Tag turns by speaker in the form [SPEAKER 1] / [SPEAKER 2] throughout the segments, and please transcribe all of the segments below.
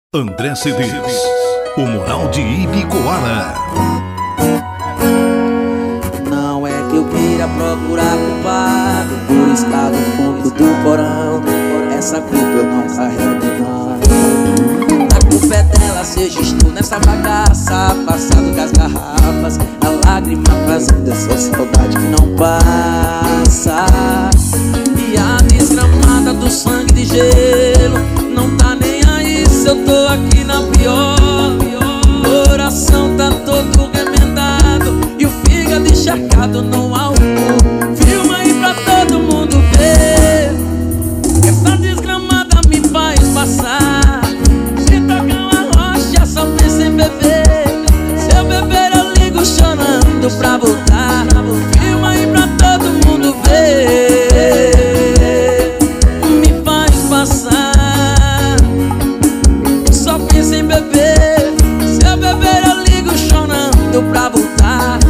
[SPEAKER 1] André CDs, o Moral de Ibicoara.
[SPEAKER 2] Não é que eu queira procurar culpado por estar no fundo do porão. Essa culpa eu não carrego não. A culpa é dela, seja estou nessa bagaça, passado com as garrafas, a lágrima fazendo essa saudade que não passa. E a desgramada do sangue de gelo não tá nem aí se eu tô aqui na pior. Coração tá todo remendado e o fígado encharcado no álcool. Filma aí pra todo mundo ver. Essa desgramada me faz passar. Se tocar uma rocha só penso em beber. Se eu beber eu ligo chorando pra voltar. Filma aí pra todo mundo ver. Me faz passar. Só penso em beber. Se eu beber eu ligo chorando pra voltar.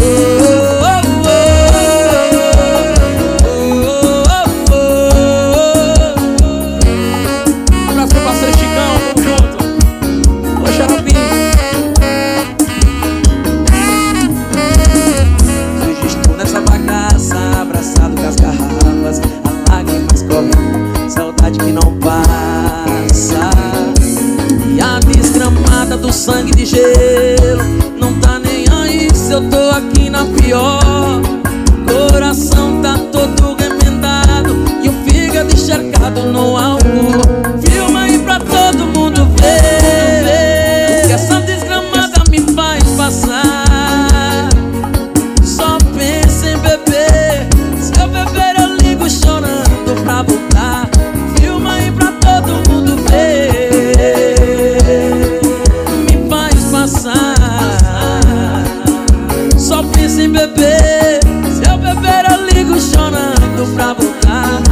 [SPEAKER 2] Um abraço pro parceiro Chicão, tamo junto. Ô Xaropinho. Hoje estou nessa bagaça, abraçado com as garrafas, a lágrimas correndo, saudade que não passa. E a desgramada do sangue de gelo não tá nem aí se eu tô aqui na pior. Coração tá todo remendado e o fígado encharcado no álcool. Filma aí pra todo mundo ver. Que essa desgramada me faz passar. Só penso em beber. Se eu beber eu ligo chorando pra voltar. Filma aí pra todo mundo ver. Me faz passar. Só penso em beber. Se eu beber eu ligo chorando pra voltar.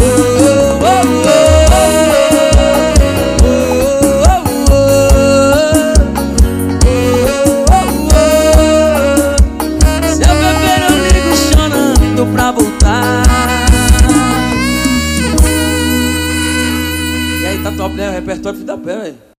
[SPEAKER 2] Se eu beber eu ligo chorando pra voltar. E aí, tá top, né? O repertório fica da pé, velho.